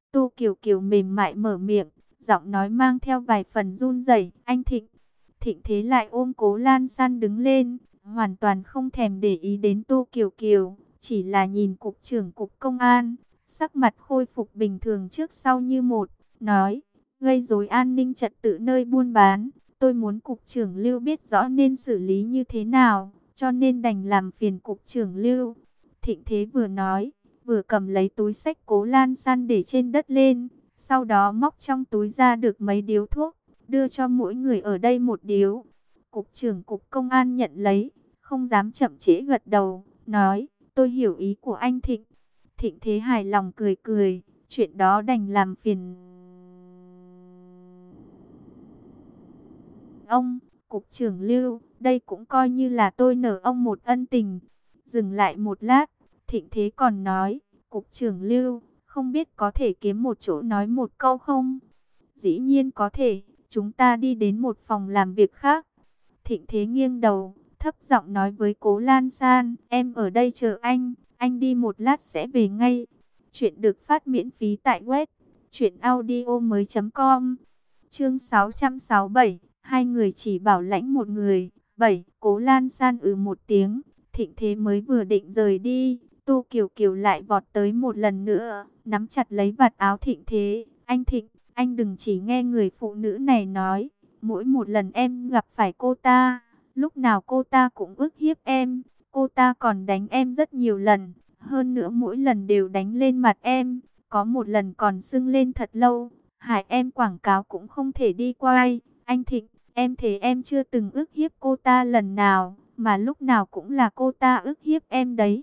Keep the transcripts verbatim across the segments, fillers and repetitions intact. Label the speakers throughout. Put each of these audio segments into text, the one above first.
Speaker 1: Tô Kiều Kiều mềm mại mở miệng, giọng nói mang theo vài phần run rẩy. Anh Thịnh. Thịnh Thế lại ôm Cố Lan San đứng lên, hoàn toàn không thèm để ý đến Tô Kiều Kiều, chỉ là nhìn cục trưởng cục công an, sắc mặt khôi phục bình thường trước sau như một, nói, gây rối an ninh trật tự nơi buôn bán, tôi muốn cục trưởng Lưu biết rõ nên xử lý như thế nào, cho nên đành làm phiền cục trưởng Lưu. Thịnh Thế vừa nói, vừa cầm lấy túi xách Cố Lan San để trên đất lên, sau đó móc trong túi ra được mấy điếu thuốc, đưa cho mỗi người ở đây một điếu. Cục trưởng cục công an nhận lấy, không dám chậm trễ gật đầu, nói, tôi hiểu ý của anh Thịnh. Thịnh Thế hài lòng cười cười, chuyện đó đành làm phiền ông, cục trưởng Lưu, đây cũng coi như là tôi nợ ông một ân tình. Dừng lại một lát, Thịnh Thế còn nói, cục trưởng Lưu, không biết có thể kiếm một chỗ nói một câu không? Dĩ nhiên có thể, chúng ta đi đến một phòng làm việc khác. Thịnh Thế nghiêng đầu, thấp giọng nói với Cố Lan San, em ở đây chờ anh, anh đi một lát sẽ về ngay. Chuyện được phát miễn phí tại web truyện audio mới chấm com. Chương sáu trăm sáu mươi bảy, hai người chỉ bảo lãnh một người. Bảy, Cố Lan San ừ một tiếng, Thịnh Thế mới vừa định rời đi, Tô Kiều Kiều lại vọt tới một lần nữa, nắm chặt lấy vạt áo Thịnh Thế. Anh Thịnh, anh đừng chỉ nghe người phụ nữ này nói, mỗi một lần em gặp phải cô ta, lúc nào cô ta cũng ức hiếp em, cô ta còn đánh em rất nhiều lần, hơn nữa mỗi lần đều đánh lên mặt em, có một lần còn sưng lên thật lâu, hại em quảng cáo cũng không thể đi quay. Anh Thịnh, em thề em chưa từng ức hiếp cô ta lần nào, mà lúc nào cũng là cô ta ức hiếp em đấy.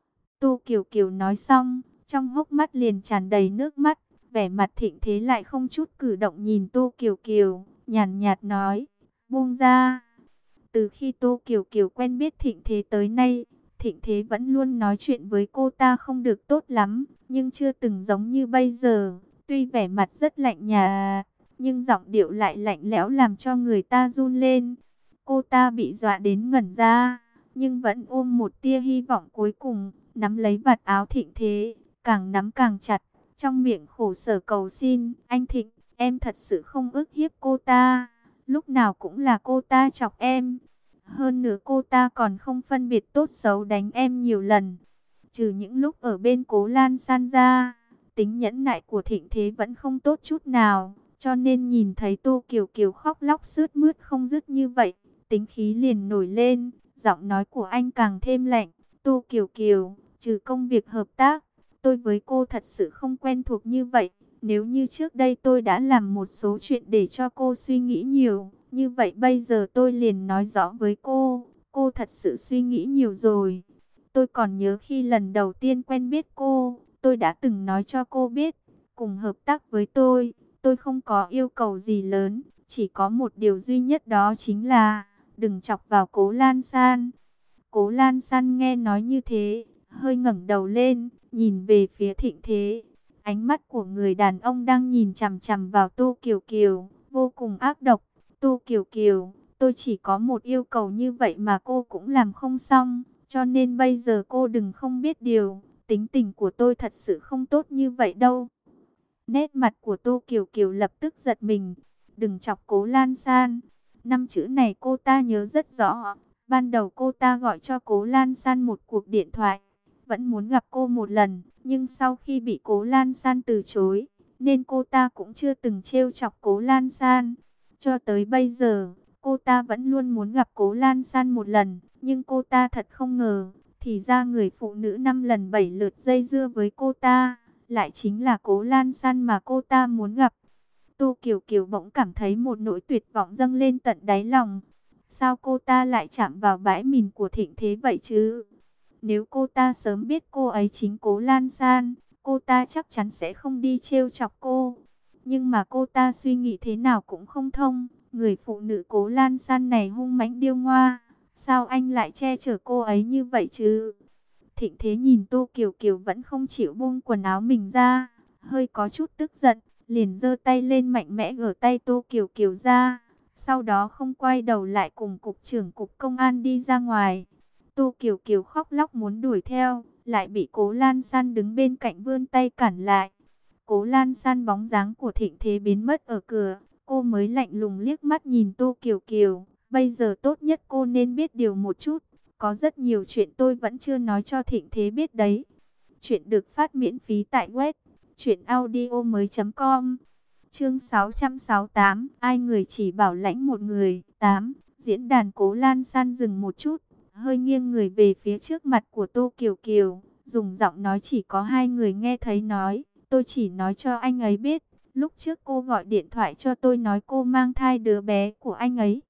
Speaker 1: Tô Kiều Kiều nói xong, trong hốc mắt liền tràn đầy nước mắt, vẻ mặt Thịnh Thế lại không chút cử động nhìn Tô Kiều Kiều, nhàn nhạt nói, buông ra. Từ khi Tô Kiều Kiều quen biết Thịnh Thế tới nay, Thịnh Thế vẫn luôn nói chuyện với cô ta không được tốt lắm, nhưng chưa từng giống như bây giờ. Tuy vẻ mặt rất lạnh nhạt, nhưng giọng điệu lại lạnh lẽo làm cho người ta run lên. Cô ta bị dọa đến ngẩn ra, nhưng vẫn ôm một tia hy vọng cuối cùng, nắm lấy vạt áo Thịnh Thế, càng nắm càng chặt, trong miệng khổ sở cầu xin, anh Thịnh, em thật sự không ức hiếp cô ta, lúc nào cũng là cô ta chọc em. Hơn nữa cô ta còn không phân biệt tốt xấu đánh em nhiều lần. Trừ những lúc ở bên Cố Lan San ra, tính nhẫn nại của Thịnh Thế vẫn không tốt chút nào. Cho nên nhìn thấy Tô Kiều Kiều khóc lóc sướt mướt không dứt như vậy, tính khí liền nổi lên, giọng nói của anh càng thêm lạnh. Tô Kiều Kiều, trừ công việc hợp tác, tôi với cô thật sự không quen thuộc như vậy. Nếu như trước đây tôi đã làm một số chuyện để cho cô suy nghĩ nhiều, như vậy bây giờ tôi liền nói rõ với cô, cô thật sự suy nghĩ nhiều rồi. Tôi còn nhớ khi lần đầu tiên quen biết cô, tôi đã từng nói cho cô biết, cùng hợp tác với tôi, tôi không có yêu cầu gì lớn, chỉ có một điều duy nhất đó chính là, đừng chọc vào Cố Lan San. Cố Lan San nghe nói như thế, hơi ngẩng đầu lên, nhìn về phía Thịnh Thế. Ánh mắt của người đàn ông đang nhìn chằm chằm vào Tô Kiều Kiều, vô cùng ác độc. Tô Kiều Kiều, tôi chỉ có một yêu cầu như vậy mà cô cũng làm không xong, cho nên bây giờ cô đừng không biết điều, tính tình của tôi thật sự không tốt như vậy đâu. Nét mặt của Tô Kiều Kiều lập tức giật mình, đừng chọc Cố Lan San. Năm chữ này cô ta nhớ rất rõ, ban đầu cô ta gọi cho Cố Lan San một cuộc điện thoại, vẫn muốn gặp cô một lần, nhưng sau khi bị Cố Lan San từ chối, nên cô ta cũng chưa từng trêu chọc Cố Lan San. Cho tới bây giờ, cô ta vẫn luôn muốn gặp Cố Lan San một lần, nhưng cô ta thật không ngờ, thì ra người phụ nữ năm lần bảy lượt dây dưa với cô ta, lại chính là Cố Lan San mà cô ta muốn gặp. Tô Kiều Kiều bỗng cảm thấy một nỗi tuyệt vọng dâng lên tận đáy lòng. Sao cô ta lại chạm vào bãi mìn của Thịnh Thế vậy chứ? Nếu cô ta sớm biết cô ấy chính Cố Lan San, cô ta chắc chắn sẽ không đi trêu chọc cô. Nhưng mà cô ta suy nghĩ thế nào cũng không thông. Người phụ nữ Cố Lan San này hung mãnh điêu ngoa. Sao anh lại che chở cô ấy như vậy chứ? Thịnh Thế nhìn Tô Kiều Kiều vẫn không chịu buông quần áo mình ra, hơi có chút tức giận, liền giơ tay lên mạnh mẽ gỡ tay Tô Kiều Kiều ra. Sau đó không quay đầu lại cùng cục trưởng cục công an đi ra ngoài. Tô Kiều Kiều khóc lóc muốn đuổi theo, lại bị Cố Lan San đứng bên cạnh vươn tay cản lại. Cố Lan San bóng dáng của Thịnh Thế biến mất ở cửa, cô mới lạnh lùng liếc mắt nhìn Tô Kiều Kiều. Bây giờ tốt nhất cô nên biết điều một chút, có rất nhiều chuyện tôi vẫn chưa nói cho Thịnh Thế biết đấy. Chuyện được phát miễn phí tại web truyện audio mới.com. Chương sáu trăm sáu mươi tám, ai người chỉ bảo lãnh một người. tám. Diễn đàn Cố Lan San dừng một chút, hơi nghiêng người về phía trước mặt của Tô Kiều Kiều, dùng giọng nói chỉ có hai người nghe thấy nói, tôi chỉ nói cho anh ấy biết, lúc trước cô gọi điện thoại cho tôi nói cô mang thai đứa bé của anh ấy.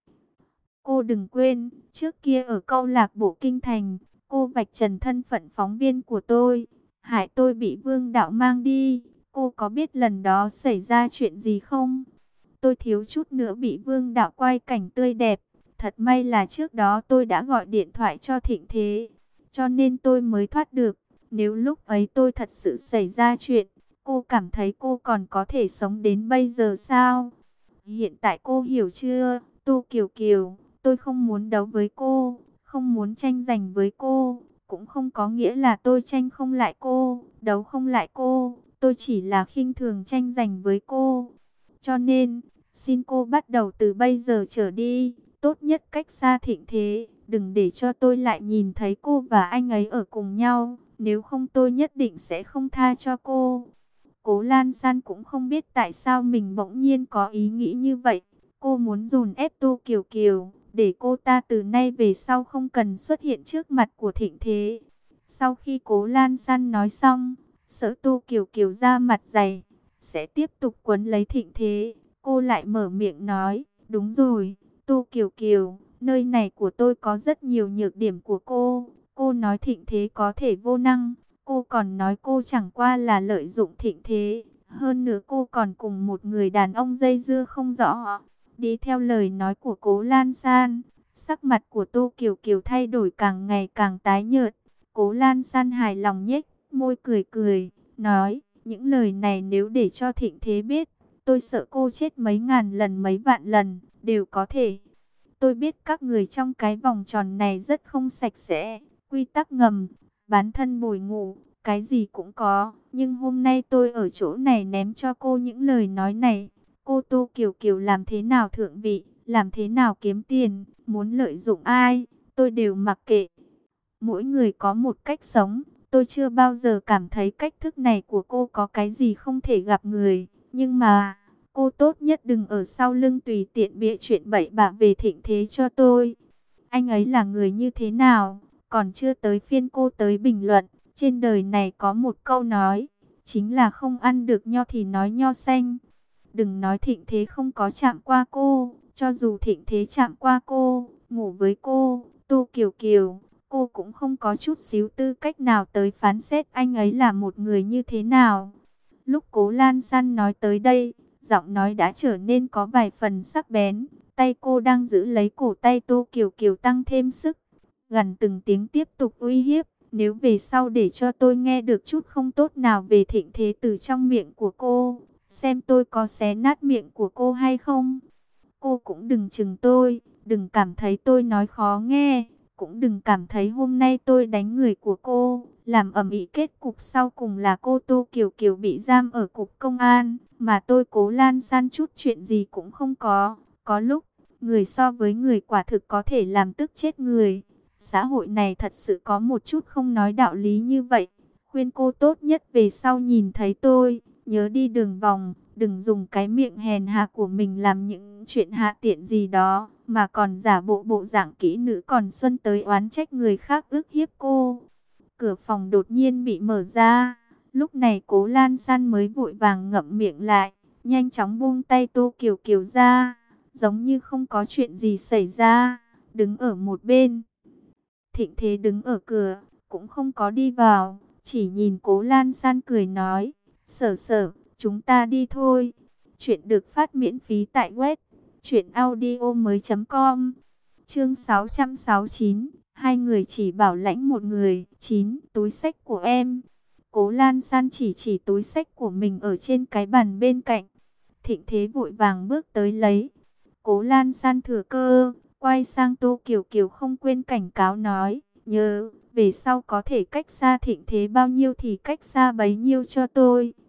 Speaker 1: Cô đừng quên, trước kia ở câu lạc bộ Kinh Thành, cô vạch trần thân phận phóng viên của tôi, hại tôi bị Vương Đạo mang đi. Cô có biết lần đó xảy ra chuyện gì không? Tôi thiếu chút nữa bị Vương Đạo quay cảnh tươi đẹp. Thật may là trước đó tôi đã gọi điện thoại cho Thịnh Thế, cho nên tôi mới thoát được. Nếu lúc ấy tôi thật sự xảy ra chuyện, cô cảm thấy cô còn có thể sống đến bây giờ sao? Hiện tại cô hiểu chưa, Tô Kiều Kiều? Tôi không muốn đấu với cô, không muốn tranh giành với cô, cũng không có nghĩa là tôi tranh không lại cô, đấu không lại cô. Tôi chỉ là khinh thường tranh giành với cô. Cho nên, xin cô bắt đầu từ bây giờ trở đi, tốt nhất cách xa Thịnh Thế, đừng để cho tôi lại nhìn thấy cô và anh ấy ở cùng nhau, nếu không tôi nhất định sẽ không tha cho cô. Cố Lan San cũng không biết tại sao mình bỗng nhiên có ý nghĩ như vậy. Cô muốn dồn ép Tô Kiều Kiều, để cô ta từ nay về sau không cần xuất hiện trước mặt của Thịnh Thế. Sau khi Cố Lan San nói xong, sợ Tô Kiều Kiều ra mặt dày, sẽ tiếp tục quấn lấy Thịnh Thế. Cô lại mở miệng nói, đúng rồi, Tô Kiều Kiều, nơi này của tôi có rất nhiều nhược điểm của cô. Cô nói Thịnh Thế có thể vô năng, cô còn nói cô chẳng qua là lợi dụng Thịnh Thế. Hơn nữa cô còn cùng một người đàn ông dây dưa không rõ. Đi theo lời nói của Cố Lan San, sắc mặt của Tô Kiều Kiều thay đổi càng ngày càng tái nhợt. Cố Lan San hài lòng nhếch môi cười cười, nói, những lời này nếu để cho Thịnh Thế biết, tôi sợ cô chết mấy ngàn lần mấy vạn lần, đều có thể. Tôi biết các người trong cái vòng tròn này rất không sạch sẽ, quy tắc ngầm, bán thân bồi ngủ, cái gì cũng có. Nhưng hôm nay tôi ở chỗ này ném cho cô những lời nói này. Cô Tô Kiều Kiều làm thế nào thượng vị, làm thế nào kiếm tiền, muốn lợi dụng ai, tôi đều mặc kệ. Mỗi người có một cách sống, tôi chưa bao giờ cảm thấy cách thức này của cô có cái gì không thể gặp người. Nhưng mà, cô tốt nhất đừng ở sau lưng tùy tiện bịa chuyện bậy bạ về Thịnh Thế cho tôi. Anh ấy là người như thế nào, còn chưa tới phiên cô tới bình luận. Trên đời này có một câu nói, chính là không ăn được nho thì nói nho xanh. Đừng nói Thịnh Thế không có chạm qua cô, cho dù Thịnh Thế chạm qua cô, ngủ với cô, Tô Kiều Kiều, cô cũng không có chút xíu tư cách nào tới phán xét anh ấy là một người như thế nào. Lúc Cố Lan San nói tới đây, giọng nói đã trở nên có vài phần sắc bén, tay cô đang giữ lấy cổ tay Tô Kiều Kiều tăng thêm sức, gần từng tiếng tiếp tục uy hiếp. Nếu về sau để cho tôi nghe được chút không tốt nào về Thịnh Thế từ trong miệng của cô, xem tôi có xé nát miệng của cô hay không. Cô cũng đừng chừng tôi, đừng cảm thấy tôi nói khó nghe, cũng đừng cảm thấy hôm nay tôi đánh người của cô, làm ầm ĩ, kết cục sau cùng là cô Tô Kiều Kiều bị giam ở cục công an, mà tôi Cố Lan San chút chuyện gì cũng không có. Có lúc, người so với người quả thực có thể làm tức chết người. Xã hội này thật sự có một chút không nói đạo lý như vậy. Khuyên cô tốt nhất về sau nhìn thấy tôi, nhớ đi đường vòng, đừng dùng cái miệng hèn hạ của mình làm những chuyện hạ tiện gì đó, mà còn giả bộ bộ dạng kỹ nữ còn xuân tới oán trách người khác ức hiếp cô. Cửa phòng đột nhiên bị mở ra, lúc này Cố Lan San mới vội vàng ngậm miệng lại, nhanh chóng buông tay Tô Kiều Kiều ra, giống như không có chuyện gì xảy ra, đứng ở một bên. Thịnh Thế đứng ở cửa, cũng không có đi vào, chỉ nhìn Cố Lan San cười nói, Sở Sở, chúng ta đi thôi. Chuyện được phát miễn phí tại web truyện audio mới.com. Chương sáu trăm sáu mươi chín, hai người chỉ bảo lãnh một người. chín. Túi xách của em. Cố Lan San chỉ chỉ túi xách của mình ở trên cái bàn bên cạnh. Thịnh Thế vội vàng bước tới lấy. Cố Lan San thừa cơ, quay sang Tô Kiều Kiều không quên cảnh cáo nói, nhớ, về sau có thể cách xa Thịnh Thế bao nhiêu thì cách xa bấy nhiêu cho tôi.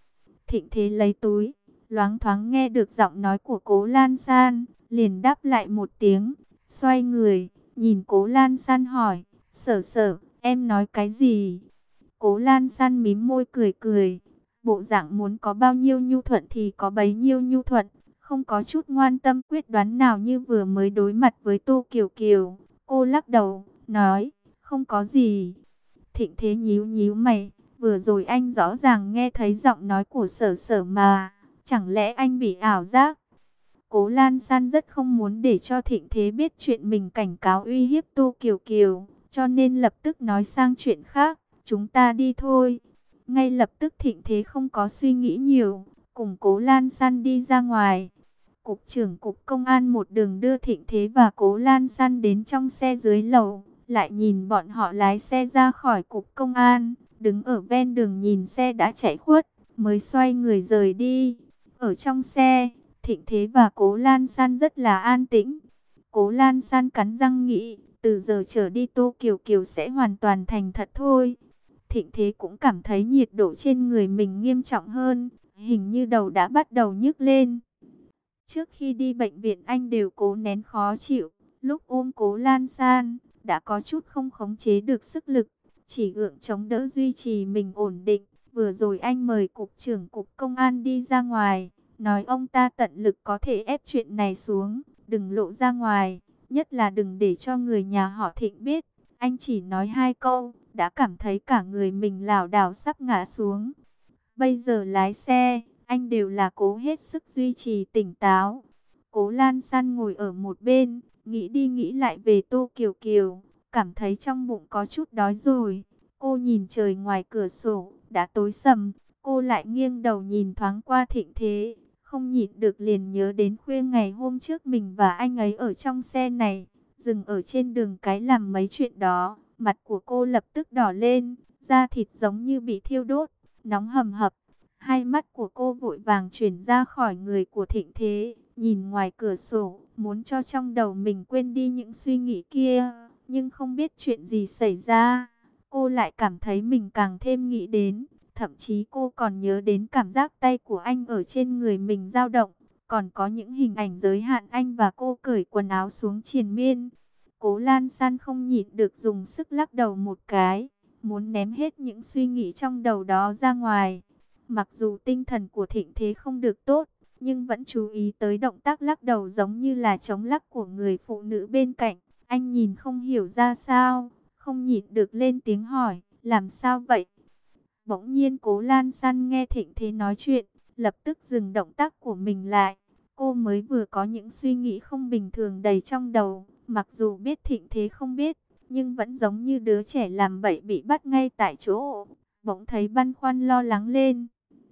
Speaker 1: Thịnh Thế lấy túi, loáng thoáng nghe được giọng nói của Cố Lan San, liền đáp lại một tiếng, xoay người, nhìn Cố Lan San hỏi, Sở Sở, em nói cái gì? Cố Lan San mím môi cười cười, bộ dạng muốn có bao nhiêu nhu thuận thì có bấy nhiêu nhu thuận, không có chút ngoan tâm quyết đoán nào như vừa mới đối mặt với Tô Kiều Kiều. Cô lắc đầu, nói, không có gì. Thịnh Thế nhíu nhíu mày, vừa rồi anh rõ ràng nghe thấy giọng nói của Sở Sở mà, chẳng lẽ anh bị ảo giác? Cố Lan San rất không muốn để cho Thịnh Thế biết chuyện mình cảnh cáo uy hiếp Tô Kiều Kiều, cho nên lập tức nói sang chuyện khác, chúng ta đi thôi. Ngay lập tức Thịnh Thế không có suy nghĩ nhiều, cùng Cố Lan San đi ra ngoài. Cục trưởng Cục Công an một đường đưa Thịnh Thế và Cố Lan San đến trong xe dưới lầu, lại nhìn bọn họ lái xe ra khỏi Cục Công an, đứng ở ven đường nhìn xe đã chạy khuất, mới xoay người rời đi. Ở trong xe, Thịnh Thế và Cố Lan San rất là an tĩnh. Cố Lan San cắn răng nghĩ, từ giờ trở đi Tô Kiều Kiều sẽ hoàn toàn thành thật thôi. Thịnh Thế cũng cảm thấy nhiệt độ trên người mình nghiêm trọng hơn, hình như đầu đã bắt đầu nhức lên. Trước khi đi bệnh viện anh đều cố nén khó chịu, lúc ôm Cố Lan San, đã có chút không khống chế được sức lực, chỉ gượng chống đỡ duy trì mình ổn định. Vừa rồi anh mời Cục trưởng Cục Công an đi ra ngoài, nói ông ta tận lực có thể ép chuyện này xuống, đừng lộ ra ngoài, nhất là đừng để cho người nhà họ Thịnh biết. Anh chỉ nói hai câu, đã cảm thấy cả người mình lảo đảo sắp ngã xuống. Bây giờ lái xe, anh đều là cố hết sức duy trì tỉnh táo. Cố Lan San ngồi ở một bên, nghĩ đi nghĩ lại về Tô Kiều Kiều, cảm thấy trong bụng có chút đói rồi. Cô nhìn trời ngoài cửa sổ, đã tối sầm, cô lại nghiêng đầu nhìn thoáng qua Thịnh Thế, không nhịn được liền nhớ đến khuya ngày hôm trước mình và anh ấy ở trong xe này, dừng ở trên đường cái làm mấy chuyện đó. Mặt của cô lập tức đỏ lên, da thịt giống như bị thiêu đốt, nóng hầm hập. Hai mắt của cô vội vàng chuyển ra khỏi người của Thịnh Thế, nhìn ngoài cửa sổ, muốn cho trong đầu mình quên đi những suy nghĩ kia, nhưng không biết chuyện gì xảy ra. Cô lại cảm thấy mình càng thêm nghĩ đến, thậm chí cô còn nhớ đến cảm giác tay của anh ở trên người mình dao động, còn có những hình ảnh giới hạn anh và cô cởi quần áo xuống triền miên. Cố Lan San không nhịn được dùng sức lắc đầu một cái, muốn ném hết những suy nghĩ trong đầu đó ra ngoài. Mặc dù tinh thần của Thịnh Thế không được tốt, nhưng vẫn chú ý tới động tác lắc đầu giống như là chống lắc của người phụ nữ bên cạnh. Anh nhìn không hiểu ra sao, không nhịn được lên tiếng hỏi, làm sao vậy? Bỗng nhiên Cố Lan San nghe Thịnh Thế nói chuyện, lập tức dừng động tác của mình lại. Cô mới vừa có những suy nghĩ không bình thường đầy trong đầu, mặc dù biết Thịnh Thế không biết, nhưng vẫn giống như đứa trẻ làm bậy bị bắt ngay tại chỗ. Bỗng thấy băn khoăn lo lắng lên.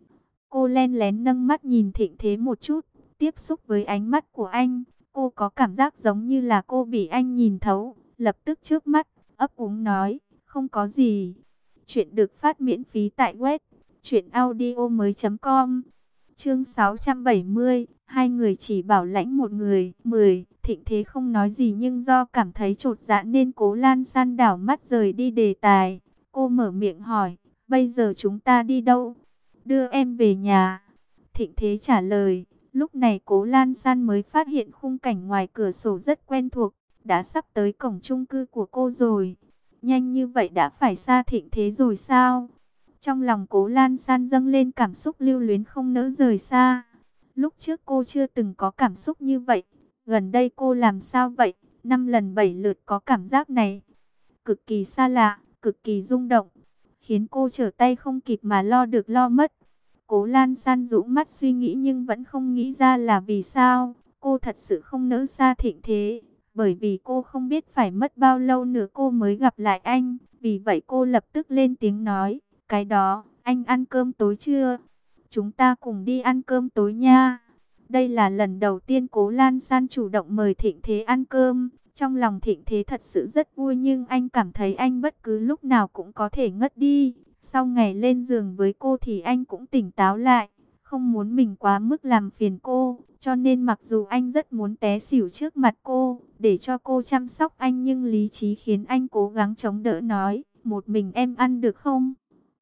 Speaker 1: Cô len lén nâng mắt nhìn Thịnh Thế một chút, tiếp xúc với ánh mắt của anh. Cô có cảm giác giống như là cô bị anh nhìn thấu, lập tức trước mắt, ấp úng nói, không có gì. Chuyện được phát miễn phí tại web truyện audio mới chấm com. Chương sáu trăm bảy mươi, hai người chỉ bảo lãnh một người. mười. Thịnh Thế không nói gì nhưng do cảm thấy chột dạ nên Cố Lan San đảo mắt rời đi đề tài. Cô mở miệng hỏi, bây giờ chúng ta đi đâu? Đưa em về nhà. Thịnh Thế trả lời. Lúc này Cố Lan San mới phát hiện khung cảnh ngoài cửa sổ rất quen thuộc, đã sắp tới cổng chung cư của cô rồi. Nhanh như vậy đã phải xa Thịnh Thế rồi sao? Trong lòng Cố Lan San dâng lên cảm xúc lưu luyến không nỡ rời xa. Lúc trước cô chưa từng có cảm xúc như vậy. Gần đây cô làm sao vậy? Năm lần bảy lượt có cảm giác này. Cực kỳ xa lạ, cực kỳ rung động, khiến cô trở tay không kịp mà lo được lo mất. Cố Lan San rũ mắt suy nghĩ nhưng vẫn không nghĩ ra là vì sao. Cô thật sự không nỡ xa Thịnh Thế, bởi vì cô không biết phải mất bao lâu nữa cô mới gặp lại anh. Vì vậy cô lập tức lên tiếng nói, cái đó, anh ăn cơm tối chưa? Chúng ta cùng đi ăn cơm tối nha. Đây là lần đầu tiên Cố Lan San chủ động mời Thịnh Thế ăn cơm. Trong lòng Thịnh Thế thật sự rất vui nhưng anh cảm thấy anh bất cứ lúc nào cũng có thể ngất đi. Sau ngày lên giường với cô thì anh cũng tỉnh táo lại, không muốn mình quá mức làm phiền cô. Cho nên mặc dù anh rất muốn té xỉu trước mặt cô, để cho cô chăm sóc anh nhưng lý trí khiến anh cố gắng chống đỡ nói, một mình em ăn được không?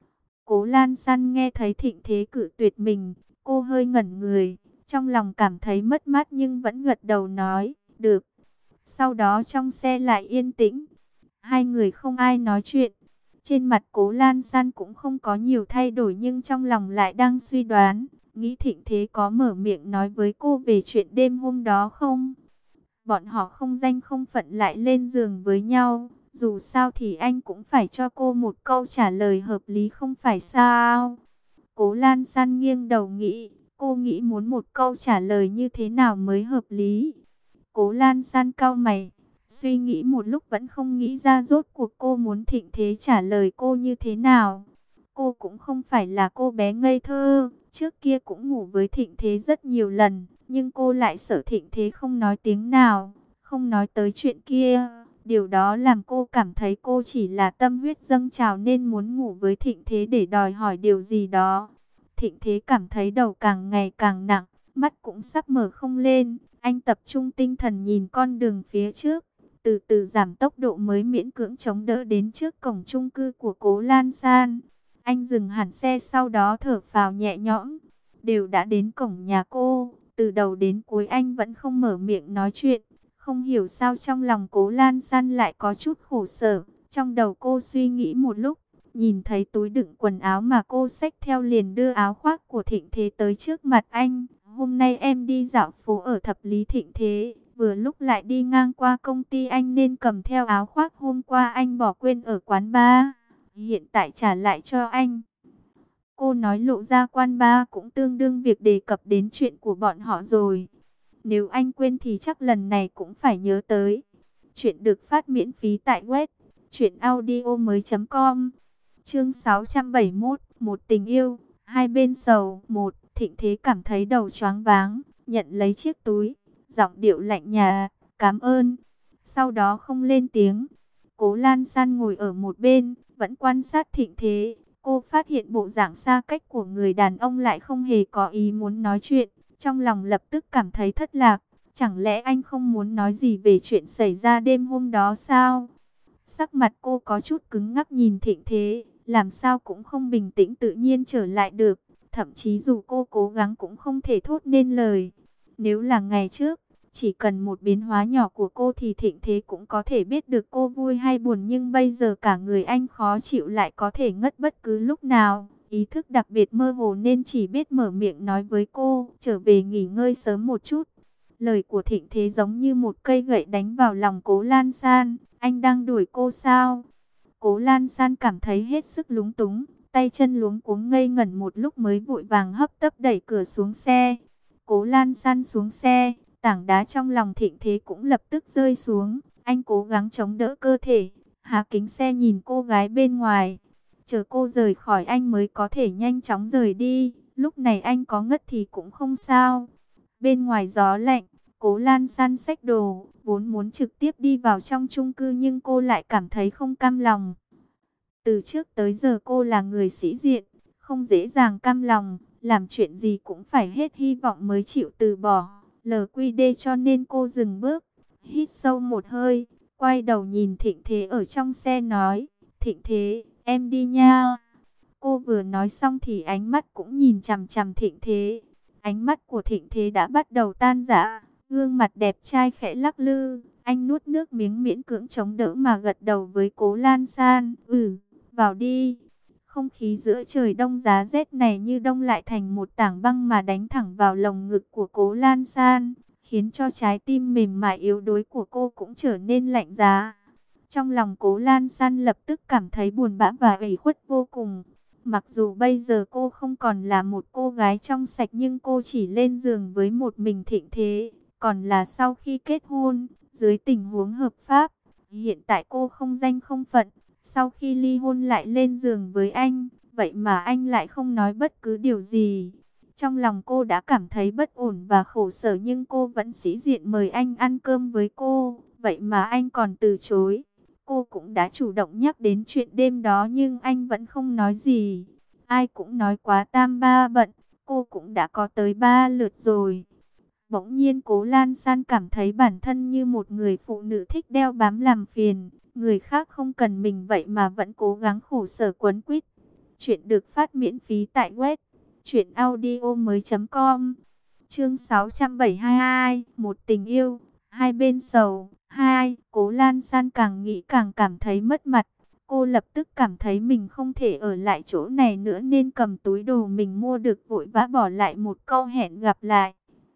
Speaker 1: Cố Lan San nghe thấy Thịnh Thế cự tuyệt mình, cô hơi ngẩn người, trong lòng cảm thấy mất mát nhưng vẫn gật đầu nói, được. Sau đó trong xe lại yên tĩnh, hai người không ai nói chuyện. Trên mặt Cố Lan San cũng không có nhiều thay đổi nhưng trong lòng lại đang suy đoán, nghĩ Thịnh Thế có mở miệng nói với cô về chuyện đêm hôm đó không? Bọn họ không danh không phận lại lên giường với nhau, dù sao thì anh cũng phải cho cô một câu trả lời hợp lý không phải sao? Cố Lan San nghiêng đầu nghĩ, cô nghĩ muốn một câu trả lời như thế nào mới hợp lý? Cố Lan San cau mày, suy nghĩ một lúc vẫn không nghĩ ra rốt cuộc cô muốn Thịnh Thế trả lời cô như thế nào. Cô cũng không phải là cô bé ngây thơ, trước kia cũng ngủ với Thịnh Thế rất nhiều lần, nhưng cô lại sợ Thịnh Thế không nói tiếng nào, không nói tới chuyện kia. Điều đó làm cô cảm thấy cô chỉ là tâm huyết dâng trào nên muốn ngủ với Thịnh Thế để đòi hỏi điều gì đó. Thịnh Thế cảm thấy đầu càng ngày càng nặng, mắt cũng sắp mở không lên. Anh tập trung tinh thần nhìn con đường phía trước, từ từ giảm tốc độ mới miễn cưỡng chống đỡ đến trước cổng chung cư của Cố Lan San. Anh dừng hẳn xe sau đó thở phào nhẹ nhõm. Đều đã đến cổng nhà cô, từ đầu đến cuối anh vẫn không mở miệng nói chuyện. Không hiểu sao trong lòng Cố Lan San lại có chút khổ sở. Trong đầu cô suy nghĩ một lúc, nhìn thấy túi đựng quần áo mà cô xách theo liền đưa áo khoác của Thịnh Thế tới trước mặt anh. Hôm nay em đi dạo phố ở Thập Lý Thịnh Thế, vừa lúc lại đi ngang qua công ty anh nên cầm theo áo khoác hôm qua anh bỏ quên ở quán bar. Hiện tại trả lại cho anh. Cô nói lộ ra quán bar cũng tương đương việc đề cập đến chuyện của bọn họ rồi. Nếu anh quên thì chắc lần này cũng phải nhớ tới. Chuyện được phát miễn phí tại web truyện audio mới chấm com. Chương sáu trăm bảy mươi mốt, một tình yêu, hai bên sầu. Một, Thịnh Thế cảm thấy đầu choáng váng, nhận lấy chiếc túi, giọng điệu lạnh nhạt, cảm ơn. Sau đó không lên tiếng. Cố Lan San ngồi ở một bên, vẫn quan sát Thịnh Thế. Cô phát hiện bộ dạng xa cách của người đàn ông lại không hề có ý muốn nói chuyện. Trong lòng lập tức cảm thấy thất lạc. Chẳng lẽ anh không muốn nói gì về chuyện xảy ra đêm hôm đó sao? Sắc mặt cô có chút cứng ngắc nhìn Thịnh Thế, làm sao cũng không bình tĩnh tự nhiên trở lại được. Thậm chí dù cô cố gắng cũng không thể thốt nên lời. Nếu là ngày trước, chỉ cần một biến hóa nhỏ của cô thì Thịnh Thế cũng có thể biết được cô vui hay buồn. Nhưng bây giờ cả người anh khó chịu lại có thể ngất bất cứ lúc nào. Ý thức đặc biệt mơ hồ nên chỉ biết mở miệng nói với cô, trở về nghỉ ngơi sớm một chút. Lời của Thịnh Thế giống như một cây gậy đánh vào lòng Cố Lan San. Anh đang đuổi cô sao? Cố Lan San cảm thấy hết sức lúng túng, tay chân luống cuống ngây ngẩn một lúc mới vội vàng hấp tấp đẩy cửa xuống xe. Cố Lan San xuống xe, tảng đá trong lòng Thịnh Thế cũng lập tức rơi xuống. Anh cố gắng chống đỡ cơ thể, há kính xe nhìn cô gái bên ngoài. Chờ cô rời khỏi anh mới có thể nhanh chóng rời đi. Lúc này anh có ngất thì cũng không sao. Bên ngoài gió lạnh, Cố Lan San xách đồ, vốn muốn trực tiếp đi vào trong chung cư nhưng cô lại cảm thấy không cam lòng. Từ trước tới giờ cô là người sĩ diện, không dễ dàng cam lòng, làm chuyện gì cũng phải hết hy vọng mới chịu từ bỏ. lờ quy đê cho nên cô dừng bước, hít sâu một hơi, quay đầu nhìn Thịnh Thế ở trong xe nói, Thịnh Thế, em đi nha. Cô vừa nói xong thì ánh mắt cũng nhìn chằm chằm Thịnh Thế. Ánh mắt của Thịnh Thế đã bắt đầu tan rã, gương mặt đẹp trai khẽ lắc lư. Anh nuốt nước miếng miễn cưỡng chống đỡ mà gật đầu với Cố Lan San. Ừ, vào đi. Không khí giữa trời đông giá rét này như đông lại thành một tảng băng mà đánh thẳng vào lồng ngực của Cố Lan San, khiến cho trái tim mềm mại yếu đuối của cô cũng trở nên lạnh giá. Trong lòng Cố Lan San lập tức cảm thấy buồn bã và ủy khuất vô cùng. Mặc dù bây giờ cô không còn là một cô gái trong sạch nhưng cô chỉ lên giường với một mình Thịnh Thế, còn là sau khi kết hôn, dưới tình huống hợp pháp. Hiện tại cô không danh không phận, sau khi ly hôn lại lên giường với anh, vậy mà anh lại không nói bất cứ điều gì. Trong lòng cô đã cảm thấy bất ổn và khổ sở nhưng cô vẫn sĩ diện mời anh ăn cơm với cô, vậy mà anh còn từ chối. Cô cũng đã chủ động nhắc đến chuyện đêm đó nhưng anh vẫn không nói gì. Ai cũng nói quá tam ba bận, cô cũng đã có tới ba lượt rồi. Bỗng nhiên Cố Lan San cảm thấy bản thân như một người phụ nữ thích đeo bám làm phiền. Người khác không cần mình vậy mà vẫn cố gắng khổ sở quấn quýt. Chuyện được phát miễn phí tại web truyện audio mới chấm com. Chương sáu trăm bảy mươi hai, một tình yêu, hai bên sầu. Hai, Cố Lan San càng nghĩ càng cảm thấy mất mặt. Cô lập tức cảm thấy mình không thể ở lại chỗ này nữa nên cầm túi đồ mình mua được vội vã bỏ lại một câu hẹn gặp lại.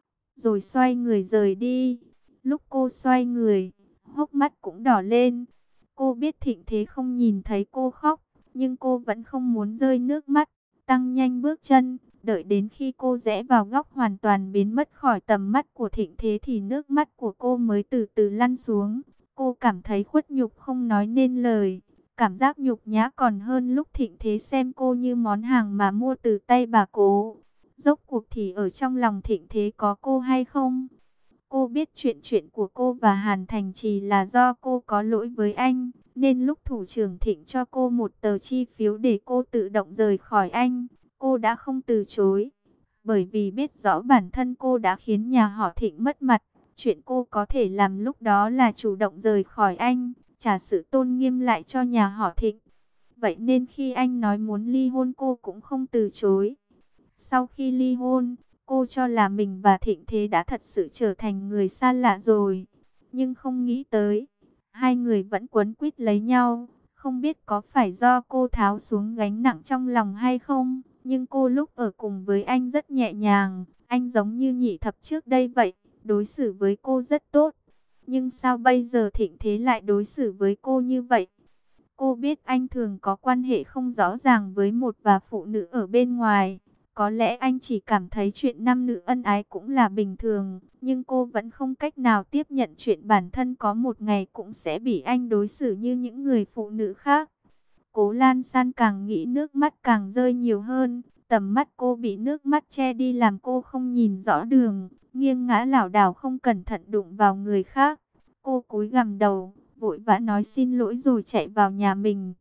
Speaker 1: Rồi xoay người rời đi. Lúc cô xoay người, hốc mắt cũng đỏ lên. Cô biết Thịnh Thế không nhìn thấy cô khóc, nhưng cô vẫn không muốn rơi nước mắt. Tăng nhanh bước chân, đợi đến khi cô rẽ vào góc hoàn toàn biến mất khỏi tầm mắt của Thịnh Thế thì nước mắt của cô mới từ từ lăn xuống. Cô cảm thấy khuất nhục không nói nên lời. Cảm giác nhục nhã còn hơn lúc Thịnh Thế xem cô như món hàng mà mua từ tay bà Cố. Rốt cuộc thì ở trong lòng Thịnh Thế có cô hay không? Cô biết chuyện chuyện của cô và Hàn Thành Trì là do cô có lỗi với anh, nên lúc thủ trưởng Thịnh cho cô một tờ chi phiếu để cô tự động rời khỏi anh, cô đã không từ chối. Bởi vì biết rõ bản thân cô đã khiến nhà họ Thịnh mất mặt, chuyện cô có thể làm lúc đó là chủ động rời khỏi anh, trả sự tôn nghiêm lại cho nhà họ Thịnh. Vậy nên khi anh nói muốn ly hôn cô cũng không từ chối. Sau khi ly hôn, cô cho là mình và Thịnh Thế đã thật sự trở thành người xa lạ rồi. Nhưng không nghĩ tới, hai người vẫn quấn quýt lấy nhau. Không biết có phải do cô tháo xuống gánh nặng trong lòng hay không, nhưng cô lúc ở cùng với anh rất nhẹ nhàng. Anh giống như nhị thập trước đây vậy, đối xử với cô rất tốt. Nhưng sao bây giờ Thịnh Thế lại đối xử với cô như vậy? Cô biết anh thường có quan hệ không rõ ràng với một và phụ nữ ở bên ngoài. Có lẽ anh chỉ cảm thấy chuyện nam nữ ân ái cũng là bình thường, nhưng cô vẫn không cách nào tiếp nhận chuyện bản thân có một ngày cũng sẽ bị anh đối xử như những người phụ nữ khác. Cố Lan San càng nghĩ nước mắt càng rơi nhiều hơn, tầm mắt cô bị nước mắt che đi làm cô không nhìn rõ đường, nghiêng ngã lảo đảo không cẩn thận đụng vào người khác. Cô cúi gằm đầu, vội vã nói xin lỗi rồi chạy vào nhà mình.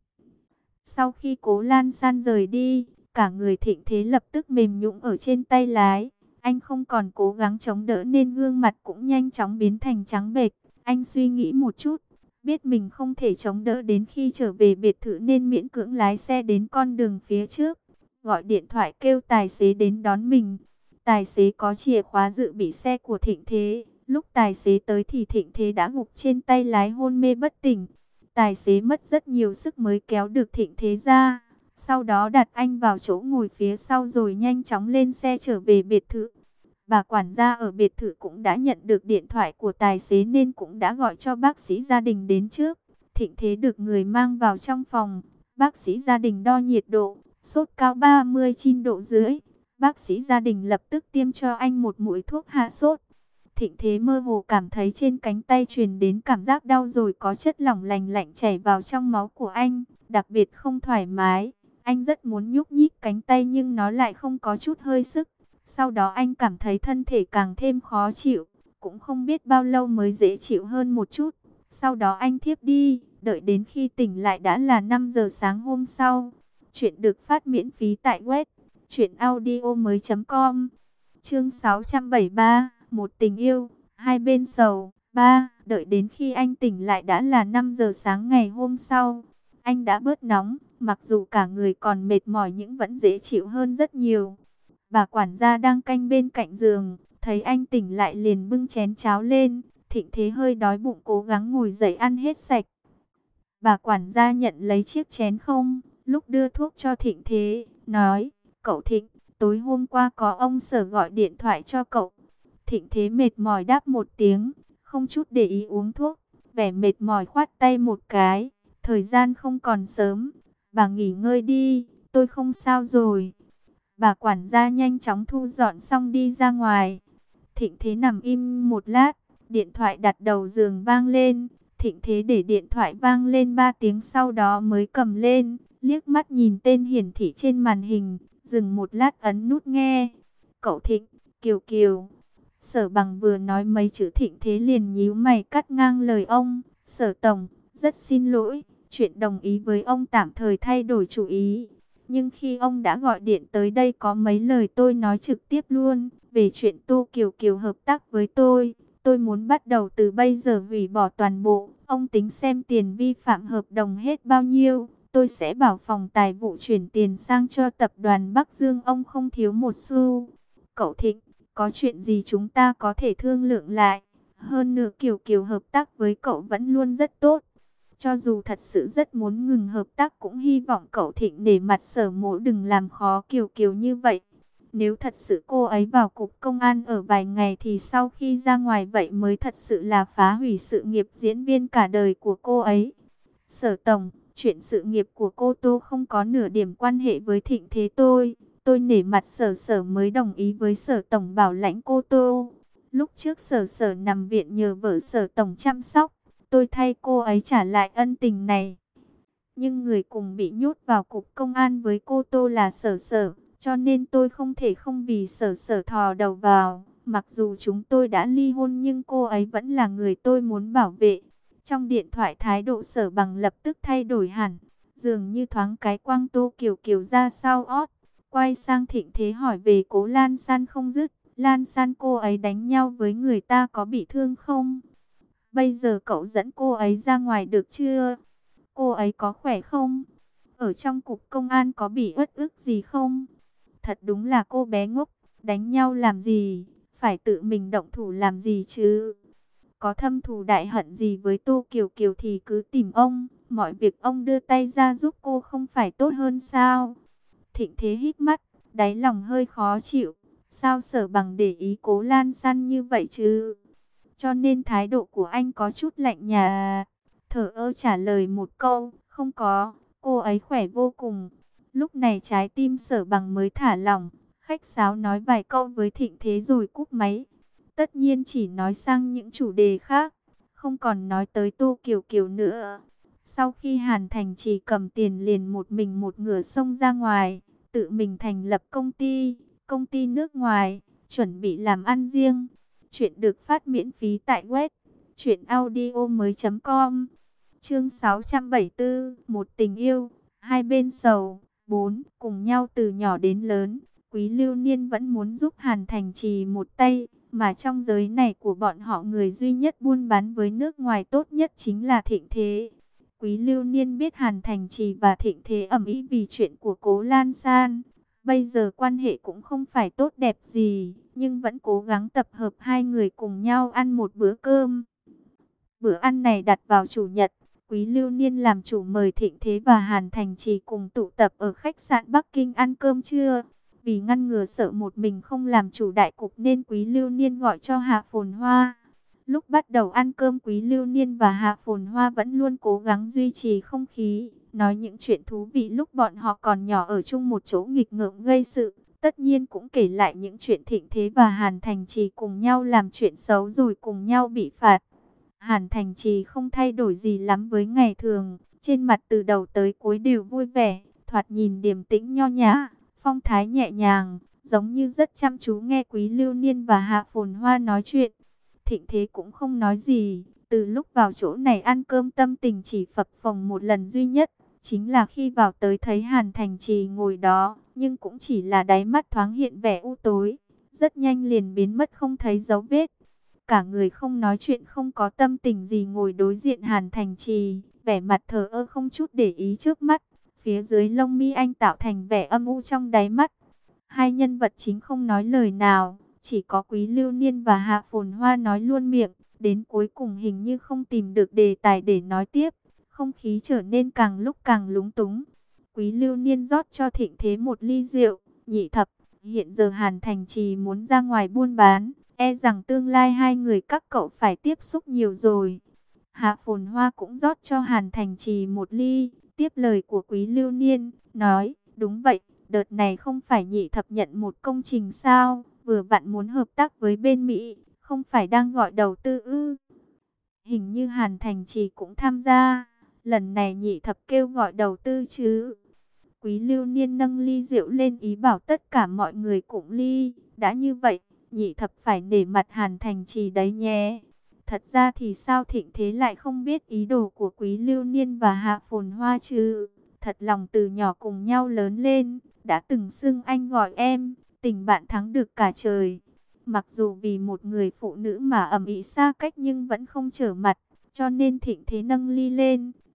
Speaker 1: Sau khi Cố Lan San rời đi, cả người Thịnh Thế lập tức mềm nhũn ở trên tay lái. Anh không còn cố gắng chống đỡ nên gương mặt cũng nhanh chóng biến thành trắng bệch. Anh suy nghĩ một chút, biết mình không thể chống đỡ đến khi trở về biệt thự nên miễn cưỡng lái xe đến con đường phía trước. Gọi điện thoại kêu tài xế đến đón mình. Tài xế có chìa khóa dự bị xe của Thịnh Thế. Lúc tài xế tới thì Thịnh Thế đã gục trên tay lái hôn mê bất tỉnh. Tài xế mất rất nhiều sức mới kéo được Thịnh Thế ra. Sau đó đặt anh vào chỗ ngồi phía sau rồi nhanh chóng lên xe trở về biệt thự. Bà quản gia ở biệt thự cũng đã nhận được điện thoại của tài xế nên cũng đã gọi cho bác sĩ gia đình đến trước. Thịnh Thế được người mang vào trong phòng. Bác sĩ gia đình đo nhiệt độ, sốt cao ba mươi chín độ rưỡi. Bác sĩ gia đình lập tức tiêm cho anh một mũi thuốc hạ sốt. Thịnh Thế mơ hồ cảm thấy trên cánh tay truyền đến cảm giác đau rồi có chất lỏng lành lạnh chảy vào trong máu của anh, đặc biệt không thoải mái. Anh rất muốn nhúc nhích cánh tay nhưng nó lại không có chút hơi sức. Sau đó anh cảm thấy thân thể càng thêm khó chịu, cũng không biết bao lâu mới dễ chịu hơn một chút. Sau đó anh thiếp đi, đợi đến khi tỉnh lại đã là năm giờ sáng hôm sau. Chuyện được phát miễn phí tại web truyện audio mới chấm com. Chương sáu trăm bảy mươi ba, một tình yêu, hai bên sầu. Ba, đợi đến khi anh tỉnh lại đã là năm giờ sáng ngày hôm sau. Anh đã bớt nóng, mặc dù cả người còn mệt mỏi nhưng vẫn dễ chịu hơn rất nhiều. Bà quản gia đang canh bên cạnh giường, thấy anh tỉnh lại liền bưng chén cháo lên. Thịnh Thế hơi đói bụng cố gắng ngồi dậy ăn hết sạch. Bà quản gia nhận lấy chiếc chén không, lúc đưa thuốc cho Thịnh Thế, nói, cậu Thịnh, tối hôm qua có ông Sở gọi điện thoại cho cậu. Thịnh Thế mệt mỏi đáp một tiếng, không chút để ý uống thuốc, vẻ mệt mỏi khoát tay một cái, thời gian không còn sớm, bà nghỉ ngơi đi, tôi không sao rồi. Bà quản gia nhanh chóng thu dọn xong đi ra ngoài. Thịnh Thế nằm im một lát, điện thoại đặt đầu giường vang lên. Thịnh Thế để điện thoại vang lên ba tiếng sau đó mới cầm lên, liếc mắt nhìn tên hiển thị trên màn hình, dừng một lát ấn nút nghe. Cậu Thịnh, Kiều Kiều. Sở Bằng vừa nói mấy chữ Thịnh Thế liền nhíu mày cắt ngang lời ông. Sở Tổng, rất xin lỗi, chuyện đồng ý với ông tạm thời thay đổi chủ ý. Nhưng khi ông đã gọi điện tới đây có mấy lời tôi nói trực tiếp luôn, về chuyện Tô Kiều Kiều hợp tác với tôi. Tôi muốn bắt đầu từ bây giờ hủy bỏ toàn bộ, ông tính xem tiền vi phạm hợp đồng hết bao nhiêu, tôi sẽ bảo phòng tài vụ chuyển tiền sang cho tập đoàn Bắc Dương ông không thiếu một xu. Cậu Thịnh, có chuyện gì chúng ta có thể thương lượng lại. Hơn nữa Kiều Kiều hợp tác với cậu vẫn luôn rất tốt. Cho dù thật sự rất muốn ngừng hợp tác cũng hy vọng cậu Thịnh để mặt Sở Mỗ đừng làm khó Kiều Kiều như vậy. Nếu thật sự cô ấy vào cục công an ở vài ngày thì sau khi ra ngoài vậy mới thật sự là phá hủy sự nghiệp diễn viên cả đời của cô ấy. Sở Tổng, chuyện sự nghiệp của cô Tô không có nửa điểm quan hệ với Thịnh Thế tôi. Tôi nể mặt Sở Sở mới đồng ý với Sở Tổng bảo lãnh cô Tô. Lúc trước Sở Sở nằm viện nhờ vợ Sở Tổng chăm sóc, tôi thay cô ấy trả lại ân tình này. Nhưng người cùng bị nhốt vào cục công an với cô Tô là Sở Sở, cho nên tôi không thể không vì Sở Sở thò đầu vào. Mặc dù chúng tôi đã ly hôn nhưng cô ấy vẫn là người tôi muốn bảo vệ. Trong điện thoại thái độ Sở Bằng lập tức thay đổi hẳn, dường như thoáng cái quăng Tô Kiều Kiều ra sau ót. Quay sang Thịnh Thế hỏi về Cố Lan San không dứt. Lan San cô ấy đánh nhau với người ta có bị thương không? Bây giờ cậu dẫn cô ấy ra ngoài được chưa? Cô ấy có khỏe không? Ở trong cục công an có bị uất ức gì không? Thật đúng là cô bé ngốc, đánh nhau làm gì? Phải tự mình động thủ làm gì chứ? Có thâm thù đại hận gì với Tô Kiều Kiều thì cứ tìm ông. Mọi việc ông đưa tay ra giúp cô không phải tốt hơn sao? Thịnh Thế hít mắt, đáy lòng hơi khó chịu. Sao Sở Bằng để ý Cố Lan San như vậy chứ? Cho nên thái độ của anh có chút lạnh nhạt. Thở ơ trả lời một câu, không có, cô ấy khỏe vô cùng. Lúc này trái tim Sở Bằng mới thả lỏng, khách sáo nói vài câu với Thịnh Thế rồi cúp máy. Tất nhiên chỉ nói sang những chủ đề khác, không còn nói tới Tô Kiều Kiều nữa. Sau khi Hàn Thành chỉ cầm tiền liền một mình một ngửa xông ra ngoài, tự mình thành lập công ty, công ty nước ngoài, chuẩn bị làm ăn riêng. Chuyện được phát miễn phí tại web truyện audio mới chấm com. Chương sáu trăm bảy mươi tư, một tình yêu, hai bên sầu. Bốn, cùng nhau từ nhỏ đến lớn, Quý Lưu Niên vẫn muốn giúp Hàn Thành Trì một tay, mà trong giới này của bọn họ người duy nhất buôn bán với nước ngoài tốt nhất chính là Thịnh Thế. Quý Lưu Niên biết Hàn Thành Trì và Thịnh Thế ầm ĩ vì chuyện của Cố Lan San. Bây giờ quan hệ cũng không phải tốt đẹp gì, nhưng vẫn cố gắng tập hợp hai người cùng nhau ăn một bữa cơm. Bữa ăn này đặt vào chủ nhật, Quý Lưu Niên làm chủ mời Thịnh Thế và Hàn Thành Trì cùng tụ tập ở khách sạn Bắc Kinh ăn cơm trưa. Vì ngăn ngừa sợ một mình không làm chủ đại cục nên Quý Lưu Niên gọi cho Hạ Phồn Hoa. Lúc bắt đầu ăn cơm Quý Lưu Niên và Hạ Phồn Hoa vẫn luôn cố gắng duy trì không khí, nói những chuyện thú vị lúc bọn họ còn nhỏ ở chung một chỗ nghịch ngợm gây sự. Tất nhiên cũng kể lại những chuyện Thịnh Thế và Hàn Thành Trì cùng nhau làm chuyện xấu rồi cùng nhau bị phạt. Hàn Thành Trì không thay đổi gì lắm với ngày thường, trên mặt từ đầu tới cuối đều vui vẻ, thoạt nhìn điềm tĩnh nho nhã, phong thái nhẹ nhàng, giống như rất chăm chú nghe Quý Lưu Niên và Hạ Phồn Hoa nói chuyện. Thịnh Thế cũng không nói gì, từ lúc vào chỗ này ăn cơm tâm tình chỉ phập phồng một lần duy nhất, chính là khi vào tới thấy Hàn Thành Trì ngồi đó, nhưng cũng chỉ là đáy mắt thoáng hiện vẻ u tối, rất nhanh liền biến mất không thấy dấu vết. Cả người không nói chuyện không có tâm tình gì ngồi đối diện Hàn Thành Trì, vẻ mặt thờ ơ không chút để ý trước mắt. Phía dưới lông mi anh tạo thành vẻ âm u trong đáy mắt. Hai nhân vật chính không nói lời nào, chỉ có Quý Lưu Niên và Hạ Phồn Hoa nói luôn miệng. Đến cuối cùng hình như không tìm được đề tài để nói tiếp, không khí trở nên càng lúc càng lúng túng. Quý Lưu Niên rót cho Thịnh Thế một ly rượu, nhị thập, hiện giờ Hàn Thành Trì muốn ra ngoài buôn bán, e rằng tương lai hai người các cậu phải tiếp xúc nhiều rồi. Hạ Phồn Hoa cũng rót cho Hàn Thành Trì một ly, tiếp lời của Quý Lưu Niên, nói, đúng vậy, đợt này không phải nhị thập nhận một công trình sao, vừa vặn muốn hợp tác với bên Mỹ, không phải đang gọi đầu tư ư. Hình như Hàn Thành Trì cũng tham gia, lần này nhị thập kêu gọi đầu tư chứ. Quý Lưu Niên nâng ly rượu lên ý bảo tất cả mọi người cũng ly, đã như vậy, nhị thập phải nể mặt Hàn Thành Trì đấy nhé. Thật ra thì sao Thịnh Thế lại không biết ý đồ của Quý Lưu Niên và Hạ Phồn Hoa chứ? Thật lòng từ nhỏ cùng nhau lớn lên, đã từng xưng anh gọi em, tình bạn thắng được cả trời. Mặc dù vì một người phụ nữ mà ầm ĩ xa cách nhưng vẫn không trở mặt, cho nên Thịnh Thế nâng ly lên,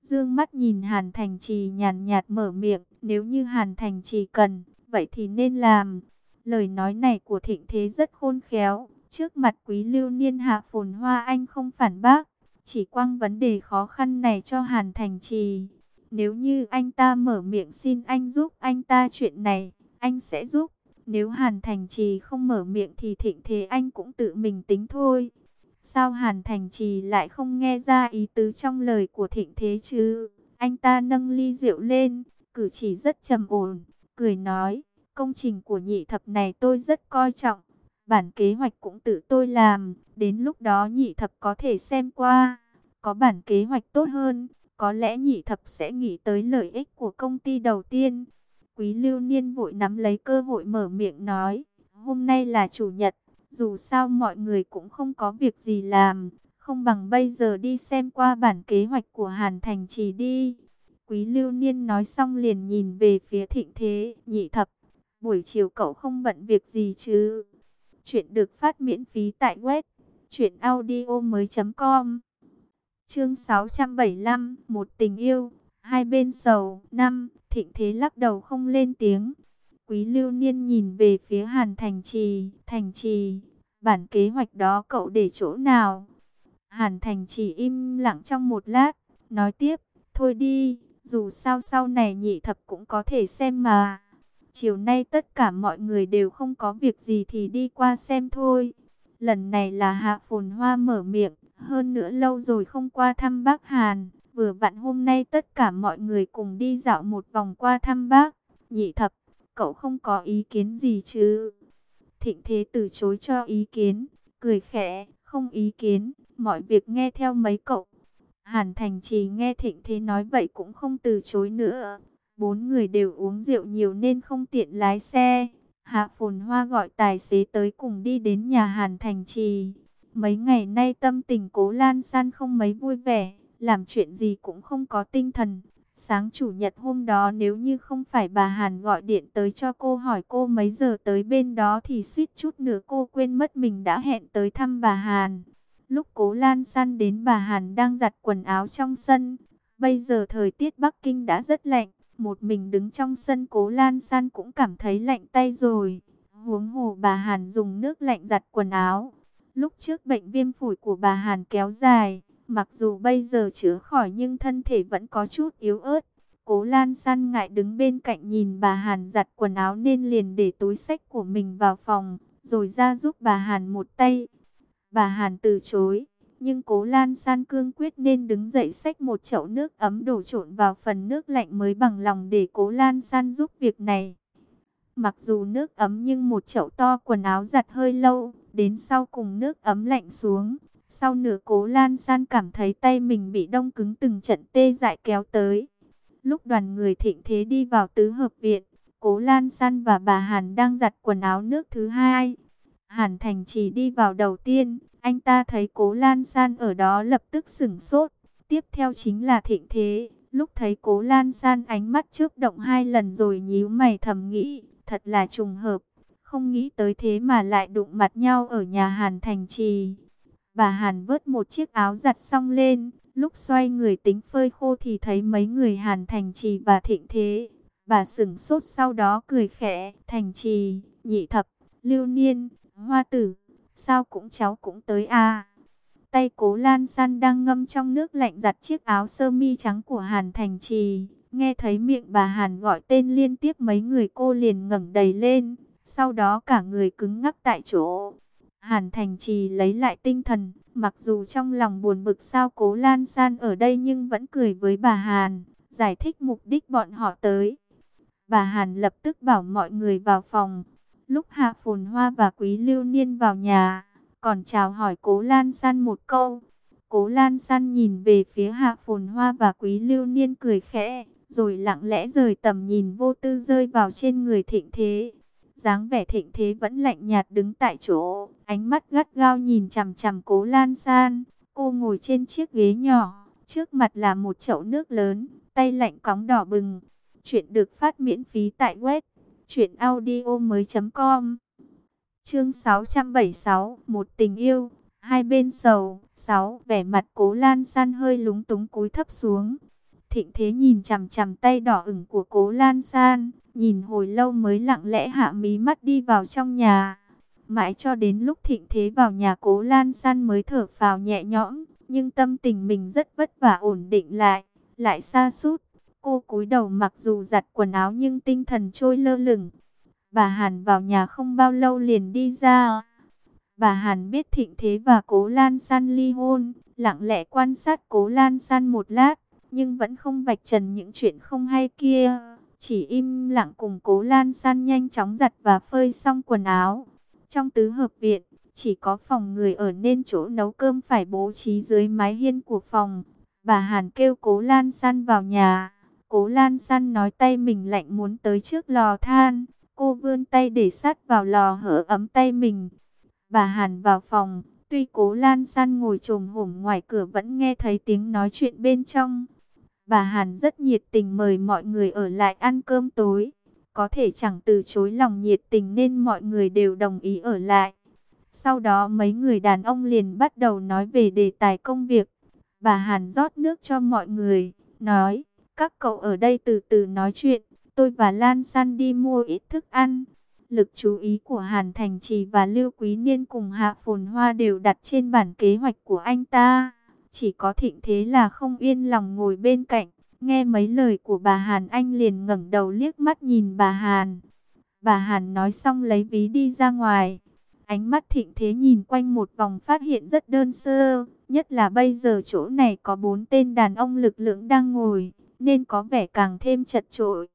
Speaker 1: Dương mắt nhìn Hàn Thành Trì nhàn nhạt mở miệng, nếu như Hàn Thành Trì cần, vậy thì nên làm. Lời nói này của Thịnh Thế rất khôn khéo, trước mặt Quý Lưu Niên Hạ Phồn Hoa anh không phản bác, chỉ quăng vấn đề khó khăn này cho Hàn Thành Trì. Nếu như anh ta mở miệng xin anh giúp anh ta chuyện này, anh sẽ giúp. Nếu Hàn Thành Trì không mở miệng thì Thịnh Thế anh cũng tự mình tính thôi. Sao Hàn Thành Trì lại không nghe ra ý tứ trong lời của Thịnh Thế chứ? Anh ta nâng ly rượu lên, cử chỉ rất trầm ổn, cười nói, công trình của Nhị Thập này tôi rất coi trọng. Bản kế hoạch cũng tự tôi làm, đến lúc đó Nhị Thập có thể xem qua. Có bản kế hoạch tốt hơn, có lẽ Nhị Thập sẽ nghĩ tới lợi ích của công ty đầu tiên. Quý Lưu Niên vội nắm lấy cơ hội mở miệng nói, hôm nay là chủ nhật, dù sao mọi người cũng không có việc gì làm, không bằng bây giờ đi xem qua bản kế hoạch của Hàn Thành Trì đi. Quý Lưu Niên nói xong liền nhìn về phía Thịnh Thế, Nhị Thập, buổi chiều cậu không bận việc gì chứ? Chuyện được phát miễn phí tại web truyện audio mới chấm com. Chương sáu trăm bảy mươi lăm, một tình yêu, hai bên sầu. Năm, Thịnh Thế lắc đầu không lên tiếng. Quý Lưu Niên nhìn về phía Hàn Thành Trì, Thành Trì, bản kế hoạch đó cậu để chỗ nào? Hàn Thành Trì im lặng trong một lát, nói tiếp, thôi đi, dù sao sau này Nhị Thập cũng có thể xem mà. Chiều nay tất cả mọi người đều không có việc gì thì đi qua xem thôi. Lần này là Hạ Phồn Hoa mở miệng, hơn nữa lâu rồi không qua thăm bác Hàn, vừa vặn hôm nay tất cả mọi người cùng đi dạo một vòng qua thăm bác. Nhị Thập, cậu không có ý kiến gì chứ? Thịnh Thế từ chối cho ý kiến, cười khẽ, không ý kiến, mọi việc nghe theo mấy cậu. Hàn Thành Trì nghe Thịnh Thế nói vậy cũng không từ chối nữa. Bốn người đều uống rượu nhiều nên không tiện lái xe. Hạ Phồn Hoa gọi tài xế tới cùng đi đến nhà Hàn Thành Trì. Mấy ngày nay tâm tình Cố Lan San không mấy vui vẻ, làm chuyện gì cũng không có tinh thần. Sáng chủ nhật hôm đó nếu như không phải bà Hàn gọi điện tới cho cô hỏi cô mấy giờ tới bên đó thì suýt chút nữa cô quên mất mình đã hẹn tới thăm bà Hàn. Lúc Cố Lan San đến bà Hàn đang giặt quần áo trong sân. Bây giờ thời tiết Bắc Kinh đã rất lạnh. Một mình đứng trong sân Cố Lan San cũng cảm thấy lạnh tay rồi. Huống hồ bà Hàn dùng nước lạnh giặt quần áo. Lúc trước bệnh viêm phổi của bà Hàn kéo dài. Mặc dù bây giờ chữa khỏi nhưng thân thể vẫn có chút yếu ớt. Cố Lan San ngại đứng bên cạnh nhìn bà Hàn giặt quần áo nên liền để túi xách của mình vào phòng. Rồi ra giúp bà Hàn một tay. Bà Hàn từ chối. Nhưng Cố Lan San cương quyết nên đứng dậy xách một chậu nước ấm đổ trộn vào phần nước lạnh mới bằng lòng để Cố Lan San giúp việc này. Mặc dù nước ấm nhưng một chậu to quần áo giặt hơi lâu, đến sau cùng nước ấm lạnh xuống. Sau nửa Cố Lan San cảm thấy tay mình bị đông cứng từng trận tê dại kéo tới. Lúc đoàn người Thịnh Thế đi vào tứ hợp viện, Cố Lan San và bà Hàn đang giặt quần áo nước thứ hai. Hàn Thành Trì đi vào đầu tiên, anh ta thấy Cố Lan San ở đó lập tức sửng sốt. Tiếp theo chính là Thịnh Thế, lúc thấy Cố Lan San ánh mắt chớp động hai lần rồi nhíu mày thầm nghĩ, thật là trùng hợp, không nghĩ tới thế mà lại đụng mặt nhau ở nhà Hàn Thành Trì. Bà Hàn vớt một chiếc áo giặt xong lên, lúc xoay người tính phơi khô thì thấy mấy người Hàn Thành Trì và Thịnh Thế. Bà sửng sốt sau đó cười khẽ, Thành Trì, Nhị Thập, Lưu Niên, Hoa Tử, sao cũng cháu cũng tới à? Tay Cố Lan San đang ngâm trong nước lạnh giặt chiếc áo sơ mi trắng của Hàn Thành Trì. Nghe thấy miệng bà Hàn gọi tên liên tiếp mấy người cô liền ngẩng đầy lên. Sau đó cả người cứng ngắc tại chỗ. Hàn Thành Trì lấy lại tinh thần. Mặc dù trong lòng buồn bực sao Cố Lan San ở đây nhưng vẫn cười với bà Hàn. Giải thích mục đích bọn họ tới. Bà Hàn lập tức bảo mọi người vào phòng. Lúc Hạ Phồn Hoa và Quý Lưu Niên vào nhà, còn chào hỏi Cố Lan San một câu. Cố Lan San nhìn về phía Hạ Phồn Hoa và Quý Lưu Niên cười khẽ, rồi lặng lẽ rời tầm nhìn vô tư rơi vào trên người Thịnh Thế. Dáng vẻ Thịnh Thế vẫn lạnh nhạt đứng tại chỗ, ánh mắt gắt gao nhìn chằm chằm Cố Lan San. Cô ngồi trên chiếc ghế nhỏ, trước mặt là một chậu nước lớn, tay lạnh cóng đỏ bừng. Chuyện được phát miễn phí tại web truyện audio mới chấm com. Chương sáu trăm bảy mươi sáu, một tình yêu, hai bên sầu. Sáu, vẻ mặt Cố Lan San hơi lúng túng cúi thấp xuống. Thịnh Thế nhìn chằm chằm tay đỏ ửng của Cố Lan San, nhìn hồi lâu mới lặng lẽ hạ mí mắt đi vào trong nhà. Mãi cho đến lúc Thịnh Thế vào nhà, Cố Lan San mới thở phào nhẹ nhõm, nhưng tâm tình mình rất vất vả ổn định lại, lại sa sút. Cô cúi đầu mặc dù giặt quần áo nhưng tinh thần trôi lơ lửng. Bà Hàn vào nhà không bao lâu liền đi ra. Bà Hàn biết Thịnh Thế và Cố Lan San ly hôn, lặng lẽ quan sát Cố Lan San một lát, nhưng vẫn không vạch trần những chuyện không hay kia, chỉ im lặng cùng Cố Lan San nhanh chóng giặt và phơi xong quần áo. Trong tứ hợp viện, chỉ có phòng người ở nên chỗ nấu cơm phải bố trí dưới mái hiên của phòng. Bà Hàn kêu Cố Lan San vào nhà. Cố Lan San nói tay mình lạnh muốn tới trước lò than. Cô vươn tay để sát vào lò hở ấm tay mình. Bà Hàn vào phòng, tuy Cố Lan San ngồi chồm hổm ngoài cửa vẫn nghe thấy tiếng nói chuyện bên trong. Bà Hàn rất nhiệt tình mời mọi người ở lại ăn cơm tối. Có thể chẳng từ chối lòng nhiệt tình nên mọi người đều đồng ý ở lại. Sau đó mấy người đàn ông liền bắt đầu nói về đề tài công việc. Bà Hàn rót nước cho mọi người, nói, các cậu ở đây từ từ nói chuyện, tôi và Lan San đi mua ít thức ăn. Lực chú ý của Hàn Thành Trì và Lưu Quý Niên cùng Hạ Phồn Hoa đều đặt trên bản kế hoạch của anh ta. Chỉ có Thịnh Thế là không yên lòng ngồi bên cạnh. Nghe mấy lời của bà Hàn, anh liền ngẩng đầu liếc mắt nhìn bà Hàn. Bà Hàn nói xong lấy ví đi ra ngoài. Ánh mắt Thịnh Thế nhìn quanh một vòng phát hiện rất đơn sơ. Nhất là bây giờ chỗ này có bốn tên đàn ông lực lưỡng đang ngồi, nên có vẻ càng thêm chật chội.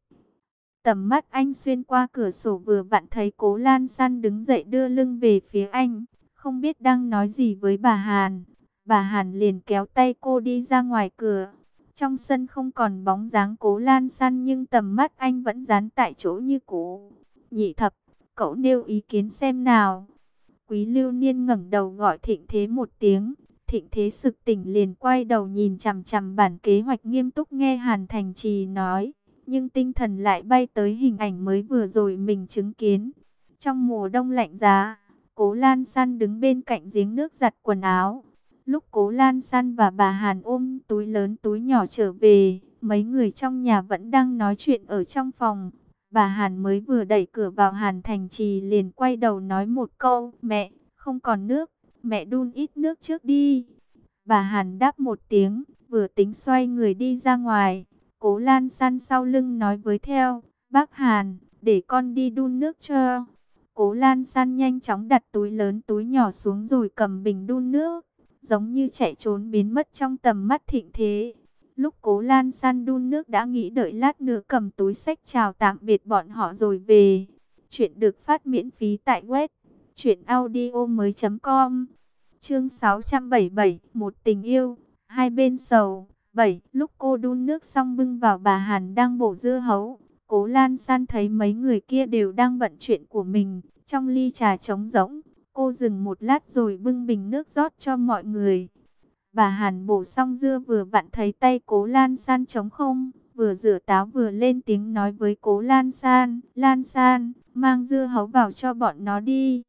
Speaker 1: Tầm mắt anh xuyên qua cửa sổ vừa vặn thấy Cố Lan San đứng dậy đưa lưng về phía anh, không biết đang nói gì với bà Hàn. Bà Hàn liền kéo tay cô đi ra ngoài cửa. Trong sân không còn bóng dáng Cố Lan San nhưng tầm mắt anh vẫn dán tại chỗ như cũ. Nhị thập, cậu nêu ý kiến xem nào. Quý Lưu Niên ngẩng đầu gọi Thịnh Thế một tiếng. Thịnh Thế sực tỉnh liền quay đầu nhìn chằm chằm bản kế hoạch nghiêm túc nghe Hàn Thành Trì nói. Nhưng tinh thần lại bay tới hình ảnh mới vừa rồi mình chứng kiến. Trong mùa đông lạnh giá, Cố Lan San đứng bên cạnh giếng nước giặt quần áo. Lúc Cố Lan San và bà Hàn ôm túi lớn túi nhỏ trở về, mấy người trong nhà vẫn đang nói chuyện ở trong phòng. Bà Hàn mới vừa đẩy cửa vào, Hàn Thành Trì liền quay đầu nói một câu, mẹ, không còn nước, mẹ đun ít nước trước đi. Bà Hàn đáp một tiếng, vừa tính xoay người đi ra ngoài. Cố Lan San sau lưng nói với theo, bác Hàn, để con đi đun nước cho. Cố Lan San nhanh chóng đặt túi lớn túi nhỏ xuống rồi cầm bình đun nước, giống như chạy trốn biến mất trong tầm mắt Thịnh Thế. Lúc Cố Lan San đun nước đã nghĩ đợi lát nữa cầm túi xách chào tạm biệt bọn họ rồi về. Chuyện được phát miễn phí tại web truyện audio mới chấm com. Chương sáu trăm bảy mươi bảy, một tình yêu, hai bên sầu. bảy. Lúc cô đun nước xong bưng vào, bà Hàn đang bổ dưa hấu. Cố Lan San thấy mấy người kia đều đang bận chuyện của mình. Trong ly trà trống rỗng, cô dừng một lát rồi bưng bình nước rót cho mọi người. Bà Hàn bổ xong dưa vừa vặn thấy tay Cố Lan San trống không, vừa rửa táo vừa lên tiếng nói với Cố Lan San, Lan San, mang dưa hấu vào cho bọn nó đi.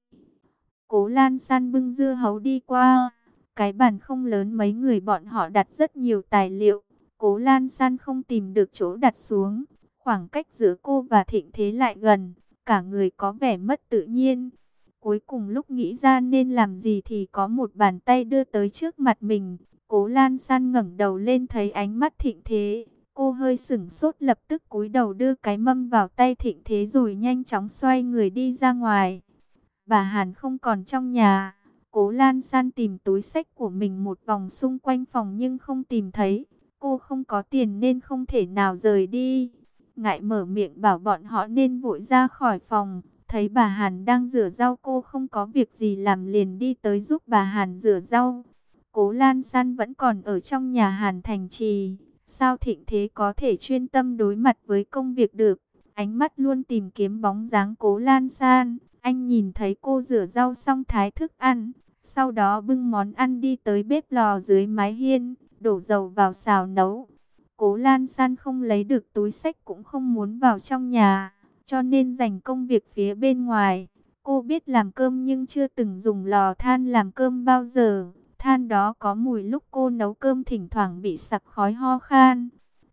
Speaker 1: Cố Lan San bưng dưa hấu đi qua. Cái bàn không lớn, mấy người bọn họ đặt rất nhiều tài liệu. Cố Lan San không tìm được chỗ đặt xuống. Khoảng cách giữa cô và Thịnh Thế lại gần, cả người có vẻ mất tự nhiên. Cuối cùng lúc nghĩ ra nên làm gì thì có một bàn tay đưa tới trước mặt mình. Cố Lan San ngẩng đầu lên thấy ánh mắt Thịnh Thế. Cô hơi sửng sốt, lập tức cúi đầu đưa cái mâm vào tay Thịnh Thế rồi nhanh chóng xoay người đi ra ngoài. Bà Hàn không còn trong nhà. Cố Lan San tìm túi xách của mình một vòng xung quanh phòng nhưng không tìm thấy. Cô không có tiền nên không thể nào rời đi. Ngại mở miệng bảo bọn họ nên vội ra khỏi phòng. Thấy bà Hàn đang rửa rau, cô không có việc gì làm liền đi tới giúp bà Hàn rửa rau. Cố Lan San vẫn còn ở trong nhà Hàn Thành Trì. Sao Thịnh Thế có thể chuyên tâm đối mặt với công việc được? Ánh mắt luôn tìm kiếm bóng dáng Cố Lan San. Anh nhìn thấy cô rửa rau xong thái thức ăn. Sau đó bưng món ăn đi tới bếp lò dưới mái hiên, đổ dầu vào xào nấu. Cố Lan San không lấy được túi xách cũng không muốn vào trong nhà, cho nên dành công việc phía bên ngoài. Cô biết làm cơm nhưng chưa từng dùng lò than làm cơm bao giờ. Than đó có mùi, lúc cô nấu cơm thỉnh thoảng bị sặc khói ho khan.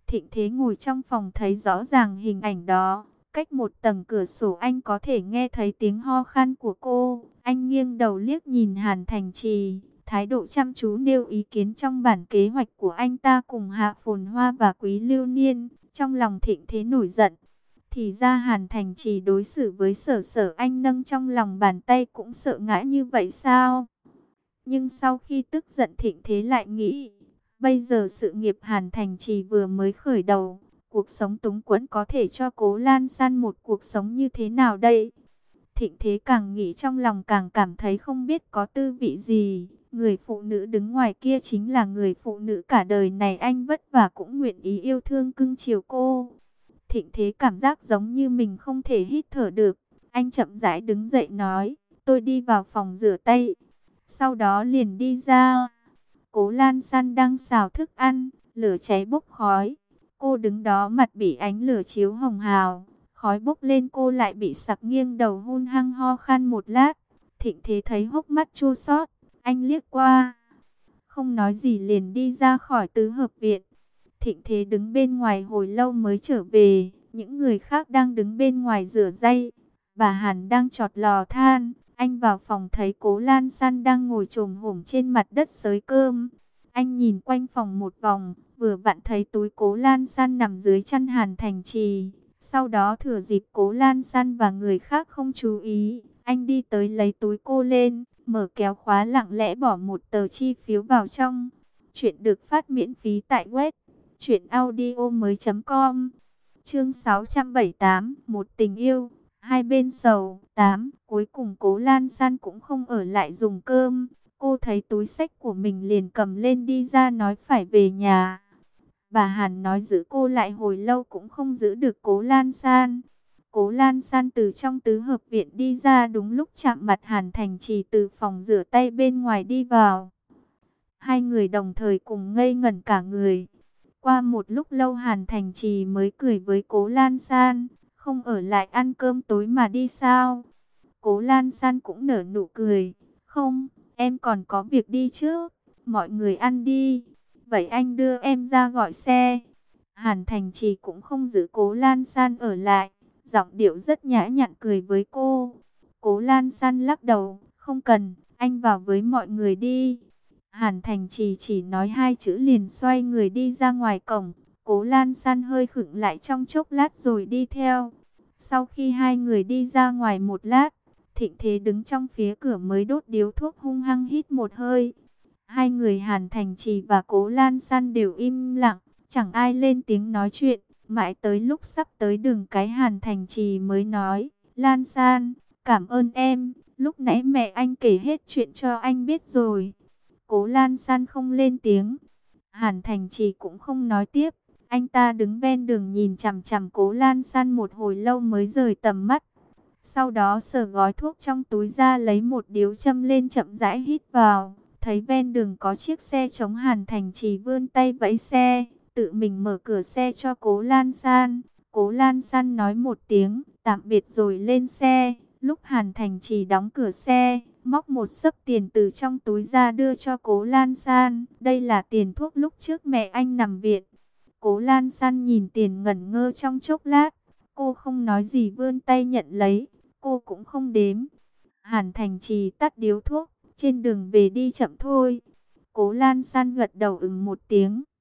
Speaker 1: Thịnh Thế ngồi trong phòng thấy rõ ràng hình ảnh đó. Cách một tầng cửa sổ anh có thể nghe thấy tiếng ho khan của cô. Anh nghiêng đầu liếc nhìn Hàn Thành Trì, thái độ chăm chú nêu ý kiến trong bản kế hoạch của anh ta cùng Hạ Phồn Hoa và Quý Lưu Niên. Trong lòng Thịnh Thế nổi giận. Thì ra Hàn Thành Trì đối xử với Sở Sở anh nâng trong lòng bàn tay cũng sợ ngã như vậy sao? Nhưng sau khi tức giận Thịnh Thế lại nghĩ, bây giờ sự nghiệp Hàn Thành Trì vừa mới khởi đầu, cuộc sống túng quẫn có thể cho Cố Lan San một cuộc sống như thế nào đây? Thịnh Thế càng nghĩ trong lòng càng cảm thấy không biết có tư vị gì. Người phụ nữ đứng ngoài kia chính là người phụ nữ cả đời này anh vất vả cũng nguyện ý yêu thương cưng chiều cô. Thịnh Thế cảm giác giống như mình không thể hít thở được. Anh chậm rãi đứng dậy nói, tôi đi vào phòng rửa tay. Sau đó liền đi ra. Cố Lan San đang xào thức ăn, lửa cháy bốc khói. Cô đứng đó mặt bị ánh lửa chiếu hồng hào. Khói bốc lên cô lại bị sặc nghiêng đầu hôn hăng ho khan một lát. Thịnh Thế thấy hốc mắt chua xót, anh liếc qua. Không nói gì liền đi ra khỏi tứ hợp viện. Thịnh Thế đứng bên ngoài hồi lâu mới trở về. Những người khác đang đứng bên ngoài rửa giấy. Bà Hàn đang chọt lò than. Anh vào phòng thấy Cố Lan San đang ngồi chồm hổm trên mặt đất xới cơm. Anh nhìn quanh phòng một vòng, vừa vặn thấy túi Cố Lan San nằm dưới chăn Hàn Thành Trì. Sau đó thừa dịp Cố Lan San và người khác không chú ý, anh đi tới lấy túi cô lên, mở kéo khóa lặng lẽ bỏ một tờ chi phiếu vào trong. Chuyện được phát miễn phí tại web truyện audio mới.com. Chương sáu trăm bảy mươi tám, một tình yêu, hai bên sầu. Tám, cuối cùng Cố Lan San cũng không ở lại dùng cơm. Cô thấy túi xách của mình liền cầm lên đi ra nói phải về nhà. Bà Hàn nói giữ cô lại hồi lâu cũng không giữ được Cố Lan San. Cố Lan San từ trong tứ hợp viện đi ra đúng lúc chạm mặt Hàn Thành Trì từ phòng rửa tay bên ngoài đi vào. Hai người đồng thời cùng ngây ngẩn cả người. Qua một lúc lâu Hàn Thành Trì mới cười với Cố Lan San, không ở lại ăn cơm tối mà đi sao? Cố Lan San cũng nở nụ cười, không, em còn có việc đi chứ, mọi người ăn đi. Vậy anh đưa em ra gọi xe. Hàn Thành Trì cũng không giữ Cố Lan San ở lại, giọng điệu rất nhã nhặn cười với cô. Cố Lan San lắc đầu, không cần, anh vào với mọi người đi. Hàn Thành Trì chỉ nói hai chữ liền xoay người đi ra ngoài cổng. Cố Lan San hơi khựng lại trong chốc lát rồi đi theo. Sau khi hai người đi ra ngoài một lát, Thịnh Thế đứng trong phía cửa mới đốt điếu thuốc hung hăng hít một hơi. Hai người Hàn Thành Trì và Cố Lan San đều im lặng, chẳng ai lên tiếng nói chuyện. Mãi tới lúc sắp tới đường cái Hàn Thành Trì mới nói, Lan San, cảm ơn em, lúc nãy mẹ anh kể hết chuyện cho anh biết rồi. Cố Lan San không lên tiếng. Hàn Thành Trì cũng không nói tiếp. Anh ta đứng ven đường nhìn chằm chằm Cố Lan San một hồi lâu mới rời tầm mắt. Sau đó sờ gói thuốc trong túi ra lấy một điếu châm lên chậm rãi hít vào. Thấy ven đường có chiếc xe chống Hàn Thành Trì vươn tay vẫy xe, tự mình mở cửa xe cho Cố Lan San. Cố Lan San nói một tiếng tạm biệt rồi lên xe. Lúc Hàn Thành Trì đóng cửa xe, móc một xấp tiền từ trong túi ra đưa cho Cố Lan San. Đây là tiền thuốc lúc trước mẹ anh nằm viện. Cố Lan San nhìn tiền ngẩn ngơ trong chốc lát. Cô không nói gì vươn tay nhận lấy. Cô cũng không đếm. Hàn Thành Trì tắt điếu thuốc. Trên đường về đi chậm thôi. Cố Lan San gật đầu ừm một tiếng.